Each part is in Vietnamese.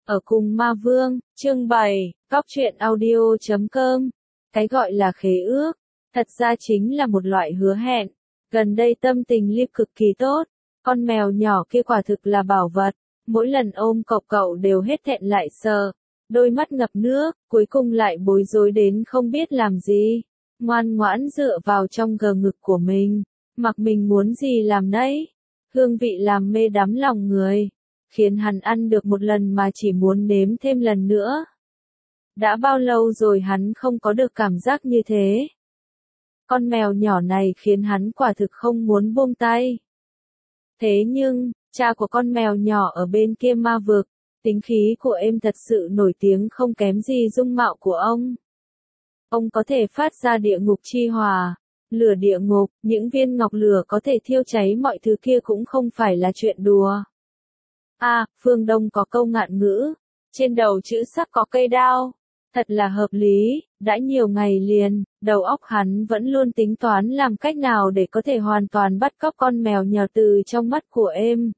Ở cùng ma vương, chương 7, Góc truyện audio.com. Cái gọi là khế ước, thật ra chính là một loại hứa hẹn. Gần đây tâm tình Liv cực kỳ tốt, con mèo nhỏ kia quả thực là bảo vật, mỗi lần ôm cậu đều hết thẹn lại sợ, đôi mắt ngập nước, cuối cùng lại bối rối đến không biết làm gì, ngoan ngoãn dựa vào trong gờ ngực của mình, mặc mình muốn gì làm nấy, hương vị làm mê đắm lòng người, khiến hắn ăn được một lần mà chỉ muốn nếm thêm lần nữa. Đã bao lâu rồi hắn không có được cảm giác như thế. Con mèo nhỏ này khiến hắn quả thực không muốn buông tay. Thế nhưng, cha của con mèo nhỏ ở bên kia ma vực, tính khí của em thật sự nổi tiếng không kém gì dung mạo của ông. Ông có thể phát ra địa ngục chi hỏa, lửa địa ngục, những viên ngọc lửa có thể thiêu cháy mọi thứ kia cũng không phải là chuyện đùa. Phương Đông có câu ngạn ngữ, trên đầu chữ sắc có cây đao. Thật là hợp lý, đã nhiều ngày liền, đầu óc hắn vẫn luôn tính toán làm cách nào để có thể hoàn toàn bắt cóc con mèo nhỏ từ trong mắt của em.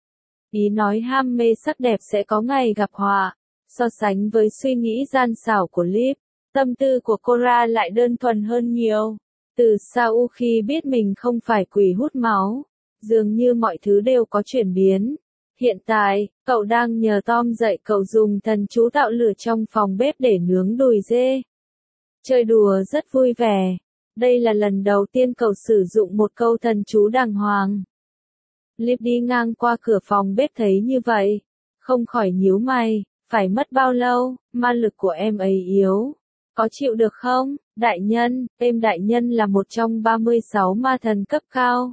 Ý nói ham mê sắc đẹp sẽ có ngày gặp họa, so sánh với suy nghĩ gian xảo của Liv, tâm tư của Cora lại đơn thuần hơn nhiều. Từ sau khi biết mình không phải quỷ hút máu, dường như mọi thứ đều có chuyển biến. Hiện tại, cậu đang nhờ Tom dạy cậu dùng thần chú tạo lửa trong phòng bếp để nướng đùi dê. Chơi đùa rất vui vẻ. Đây là lần đầu tiên cậu sử dụng một câu thần chú đàng hoàng. Liv đi ngang qua cửa phòng bếp thấy như vậy, không khỏi nhíu mày, phải mất bao lâu, ma lực của em ấy yếu. Có chịu được không, đại nhân, em đại nhân là một trong 36 ma thần cấp cao.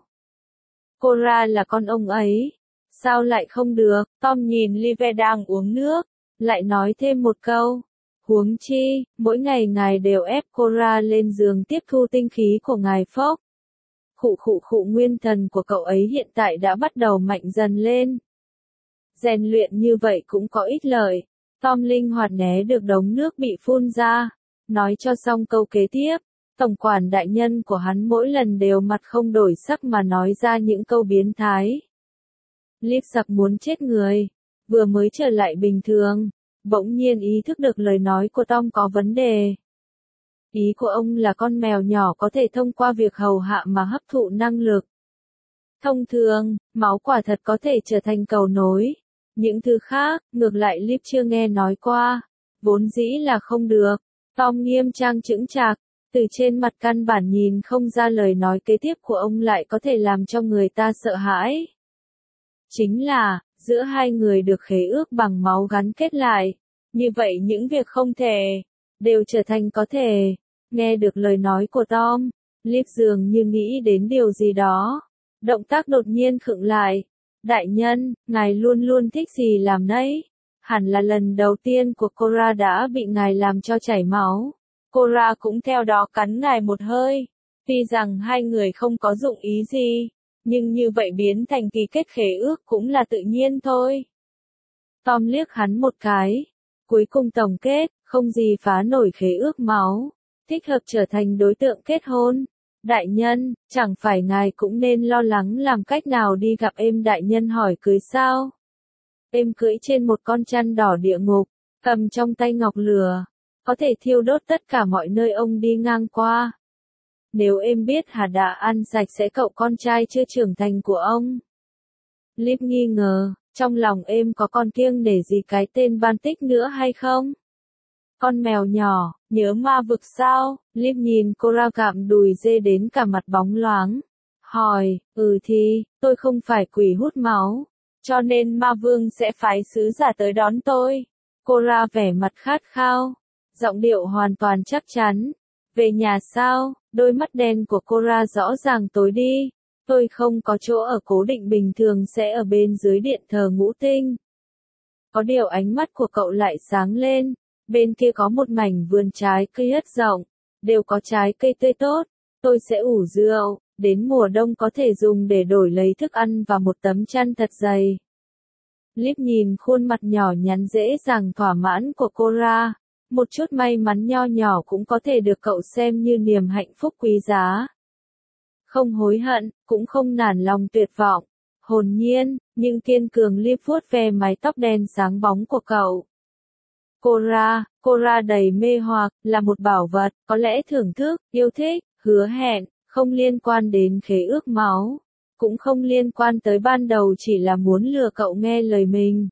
Cora là con ông ấy. Sao lại không được, Tom nhìn Liv đang uống nước, lại nói thêm một câu. Huống chi, mỗi ngày ngài đều ép Cora lên giường tiếp thu tinh khí của ngài Phốc. Khụ nguyên thần của cậu ấy hiện tại đã bắt đầu mạnh dần lên. Rèn luyện như vậy cũng có ích lợi. Tom linh hoạt né được đống nước bị phun ra. Nói cho xong câu kế tiếp, tổng quản đại nhân của hắn mỗi lần đều mặt không đổi sắc mà nói ra những câu biến thái. Liv sặc muốn chết người, vừa mới trở lại bình thường, bỗng nhiên ý thức được lời nói của Tom có vấn đề. Ý của ông là con mèo nhỏ có thể thông qua việc hầu hạ mà hấp thụ năng lực. Thông thường, máu quả thật có thể trở thành cầu nối. Những thứ khác, ngược lại Liv chưa nghe nói qua, vốn dĩ là không được. Tom nghiêm trang chững chạc, từ trên mặt căn bản nhìn không ra lời nói kế tiếp của ông lại có thể làm cho người ta sợ hãi. Chính là, giữa hai người được khế ước bằng máu gắn kết lại. Như vậy những việc không thể, đều trở thành có thể. Nghe được lời nói của Tom, Liv dường như nghĩ đến điều gì đó. Động tác đột nhiên khựng lại. Đại nhân, ngài luôn luôn thích gì làm nấy. Hẳn là lần đầu tiên của Cora đã bị ngài làm cho chảy máu. Cora cũng theo đó cắn ngài một hơi. Tuy rằng hai người không có dụng ý gì. Nhưng như vậy biến thành ký kết khế ước cũng là tự nhiên thôi. Tom liếc hắn một cái. Cuối cùng tổng kết, không gì phá nổi khế ước máu. Thích hợp trở thành đối tượng kết hôn. Đại nhân, chẳng phải ngài cũng nên lo lắng làm cách nào đi gặp em đại nhân hỏi cưới sao? Em cưỡi trên một con chăn đỏ địa ngục, cầm trong tay ngọc lửa. Có thể thiêu đốt tất cả mọi nơi ông đi ngang qua. Nếu em biết Hà đã ăn sạch sẽ cậu con trai chưa trưởng thành của ông. Liv nghi ngờ, trong lòng em có còn kiêng nể gì cái tên Baltic nữa hay không? Con mèo nhỏ, nhớ ma vực sao? Liv nhìn Cora gặm đùi dê đến cả mặt bóng loáng. Hỏi, thì, tôi không phải quỷ hút máu. Cho nên ma vương sẽ phái sứ giả tới đón tôi. Cora vẻ mặt khát khao. Giọng điệu hoàn toàn chắc chắn. Về nhà sao? Đôi mắt đen của Cora rõ ràng tối đi. Tôi không có chỗ ở cố định bình thường sẽ ở bên dưới điện thờ ngũ tinh. Có điều ánh mắt của cậu lại sáng lên. Bên kia có một mảnh vườn trái cây rất rộng. Đều có trái cây tươi tốt. Tôi sẽ ủ rượu. Đến mùa đông có thể dùng để đổi lấy thức ăn và một tấm chăn thật dày. Liv nhìn khuôn mặt nhỏ nhắn dễ dàng thỏa mãn của Cora. Một chút may mắn nho nhỏ cũng có thể được cậu xem như niềm hạnh phúc quý giá. Không hối hận, cũng không nản lòng tuyệt vọng. Hồn nhiên, nhưng kiên cường Liv vuốt ve mái tóc đen sáng bóng của cậu. Cora đầy mê hoặc, là một bảo vật, có lẽ thưởng thức, yêu thích, hứa hẹn, không liên quan đến khế ước máu, cũng không liên quan tới ban đầu chỉ là muốn lừa cậu nghe lời mình.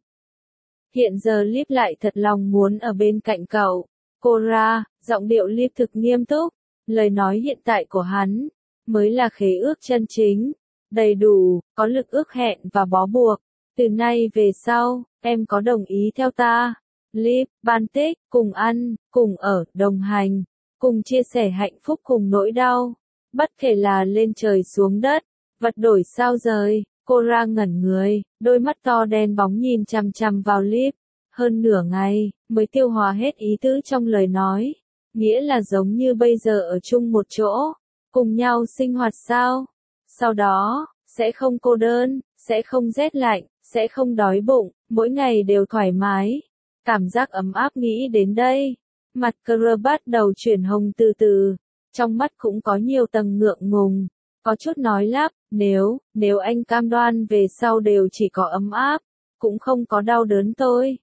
Hiện giờ Liv lại thật lòng muốn ở bên cạnh cậu. Cora, giọng điệu Liv thực nghiêm túc, lời nói hiện tại của hắn, mới là khế ước chân chính, đầy đủ, có lực ước hẹn và bó buộc. Từ nay về sau, em có đồng ý theo ta? Liv, Baltic, cùng ăn, cùng ở, đồng hành, cùng chia sẻ hạnh phúc cùng nỗi đau. Bất kể là lên trời xuống đất, vật đổi sao rời, Cora ngẩn người, đôi mắt to đen bóng nhìn chằm chằm vào Liv. Hơn nửa ngày, mới tiêu hóa hết ý tứ trong lời nói. Nghĩa là giống như bây giờ ở chung một chỗ, cùng nhau sinh hoạt sao? Sau đó, sẽ không cô đơn, sẽ không rét lạnh, sẽ không đói bụng, mỗi ngày đều thoải mái. Cảm giác ấm áp nghĩ đến đây. Mặt Cora bắt đầu chuyển hồng từ từ, trong mắt cũng có nhiều tầng ngượng ngùng, có chút nói lắp, nếu anh cam đoan về sau đều chỉ có ấm áp, cũng không có đau đớn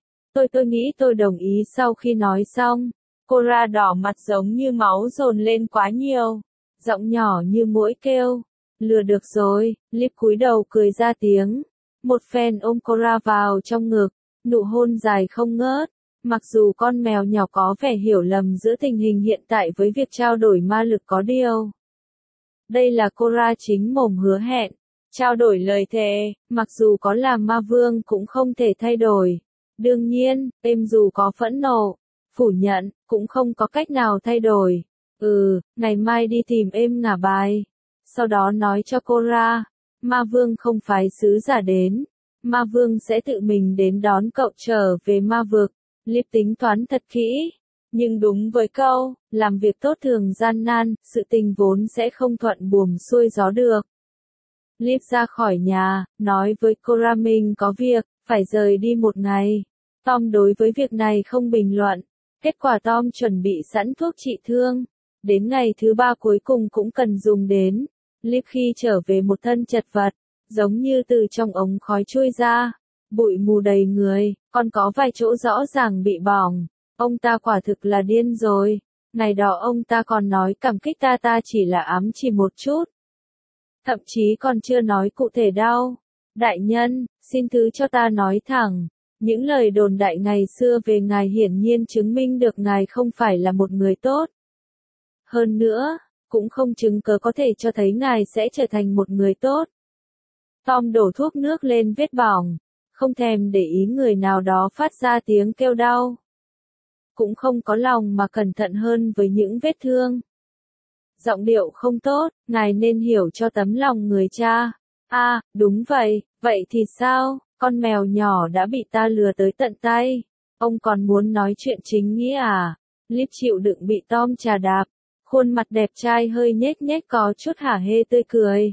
tôi nghĩ tôi đồng ý. Sau khi nói xong, Cora đỏ mặt giống như máu dồn lên quá nhiều, giọng nhỏ như muỗi kêu, lừa được rồi. Liv cúi đầu cười ra tiếng, một phen ôm Cora vào trong ngực, nụ hôn dài không ngớt. Mặc dù con mèo nhỏ có vẻ hiểu lầm giữa tình hình hiện tại với việc trao đổi ma lực có điều. Đây là Cora chính mồm hứa hẹn, trao đổi lời thề, mặc dù có là ma vương cũng không thể thay đổi. Đương nhiên, em dù có phẫn nộ, phủ nhận, cũng không có cách nào thay đổi. Ngày mai đi tìm em ngả bài. Sau đó nói cho Cora, ma vương không phái sứ giả đến, ma vương sẽ tự mình đến đón cậu trở về ma vực. Liv tính toán thật kỹ, nhưng đúng với câu, làm việc tốt thường gian nan, sự tình vốn sẽ không thuận buồm xuôi gió được. Liv ra khỏi nhà, nói với Cora mình có việc, phải rời đi một ngày. Tom đối với việc này không bình luận. Kết quả Tom chuẩn bị sẵn thuốc trị thương. Đến ngày thứ 3 cuối cùng cũng cần dùng đến. Liv khi trở về một thân chật vật, giống như từ trong ống khói chui ra. Bụi mù đầy người, còn có vài chỗ rõ ràng bị bỏng. Ông ta quả thực là điên rồi. Ngày đó ông ta còn nói cảm kích ta chỉ là ám chỉ một chút. Thậm chí còn chưa nói cụ thể đâu. Đại nhân, xin thứ cho ta nói thẳng. Những lời đồn đại ngày xưa về ngài hiển nhiên chứng minh được ngài không phải là một người tốt. Hơn nữa, cũng không chứng cớ có thể cho thấy ngài sẽ trở thành một người tốt. Tom đổ thuốc nước lên vết bỏng, không thèm để ý người nào đó phát ra tiếng kêu đau. Cũng không có lòng mà cẩn thận hơn với những vết thương. Giọng điệu không tốt, ngài nên hiểu cho tấm lòng người cha. Đúng vậy, vậy thì sao? Con mèo nhỏ đã bị ta lừa tới tận tay. Ông còn muốn nói chuyện chính nghĩa à? Liv chịu đựng bị Tom chà đạp. Khuôn mặt đẹp trai hơi nhếch nhếch có chút hả hê tươi cười.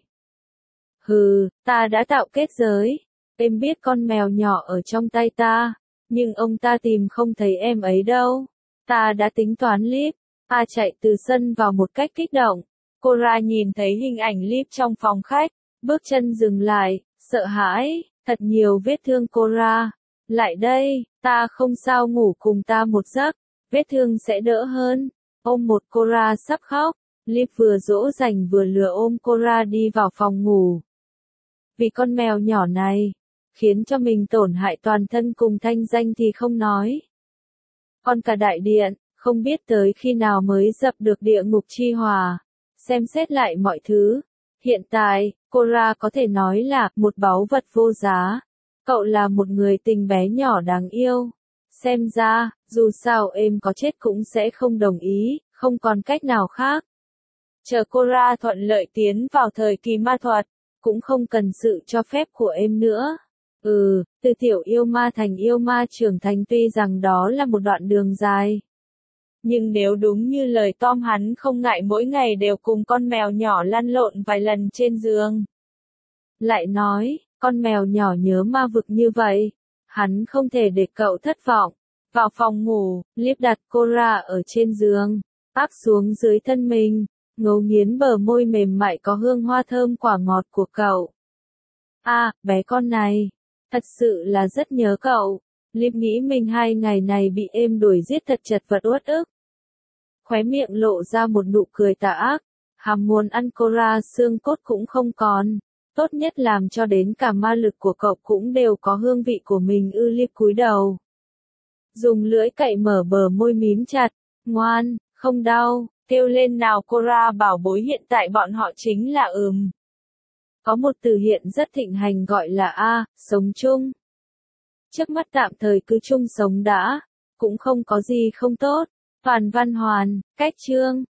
Ta đã tạo kết giới. Em biết con mèo nhỏ ở trong tay ta. Nhưng ông ta tìm không thấy em ấy đâu. Ta đã tính toán Liv. Chạy từ sân vào một cách kích động. Cora nhìn thấy hình ảnh Liv trong phòng khách. Bước chân dừng lại, sợ hãi. Thật nhiều vết thương Cora. Lại đây, ta không sao, ngủ cùng ta một giấc. Vết thương sẽ đỡ hơn. Ôm một Cora sắp khóc. Liv vừa dỗ dành vừa lừa ôm Cora đi vào phòng ngủ. Vì con mèo nhỏ này, khiến cho mình tổn hại toàn thân cùng thanh danh thì không nói. Còn cả đại điện, không biết tới khi nào mới dập được địa ngục chi hỏa. Xem xét lại mọi thứ. Hiện tại, Cora có thể nói là một báu vật vô giá. Cậu là một người tình bé nhỏ đáng yêu. Xem ra, dù sao em có chết cũng sẽ không đồng ý, không còn cách nào khác. Chờ Cora thuận lợi tiến vào thời kỳ ma thuật, cũng không cần sự cho phép của em nữa. Từ tiểu yêu ma thành yêu ma trưởng thành tuy rằng đó là một đoạn đường dài. Nhưng nếu đúng như lời Tom, hắn không ngại mỗi ngày đều cùng con mèo nhỏ lăn lộn vài lần trên giường. Lại nói, con mèo nhỏ nhớ ma vực như vậy, hắn không thể để cậu thất vọng. Vào phòng ngủ, Liv đặt Cora ở trên giường, áp xuống dưới thân mình, ngấu nghiến bờ môi mềm mại có hương hoa thơm quả ngọt của cậu. Bé con này, thật sự là rất nhớ cậu. Liv nghĩ mình 2 ngày này bị êm đuổi giết thật chật vật uất ức. Khóe miệng lộ ra một nụ cười tà ác, hàm muốn ăn Cora xương cốt cũng không còn, tốt nhất làm cho đến cả ma lực của cậu cũng đều có hương vị của mình. Liv cúi đầu, dùng lưỡi cậy mở bờ môi mím chặt, ngoan, không đau, kêu lên nào Cora bảo bối, hiện tại bọn họ chính là có một từ hiện rất thịnh hành gọi là sống chung. Trước mắt tạm thời cứ chung sống đã, cũng không có gì không tốt. Toàn Văn Hoàn, cách chương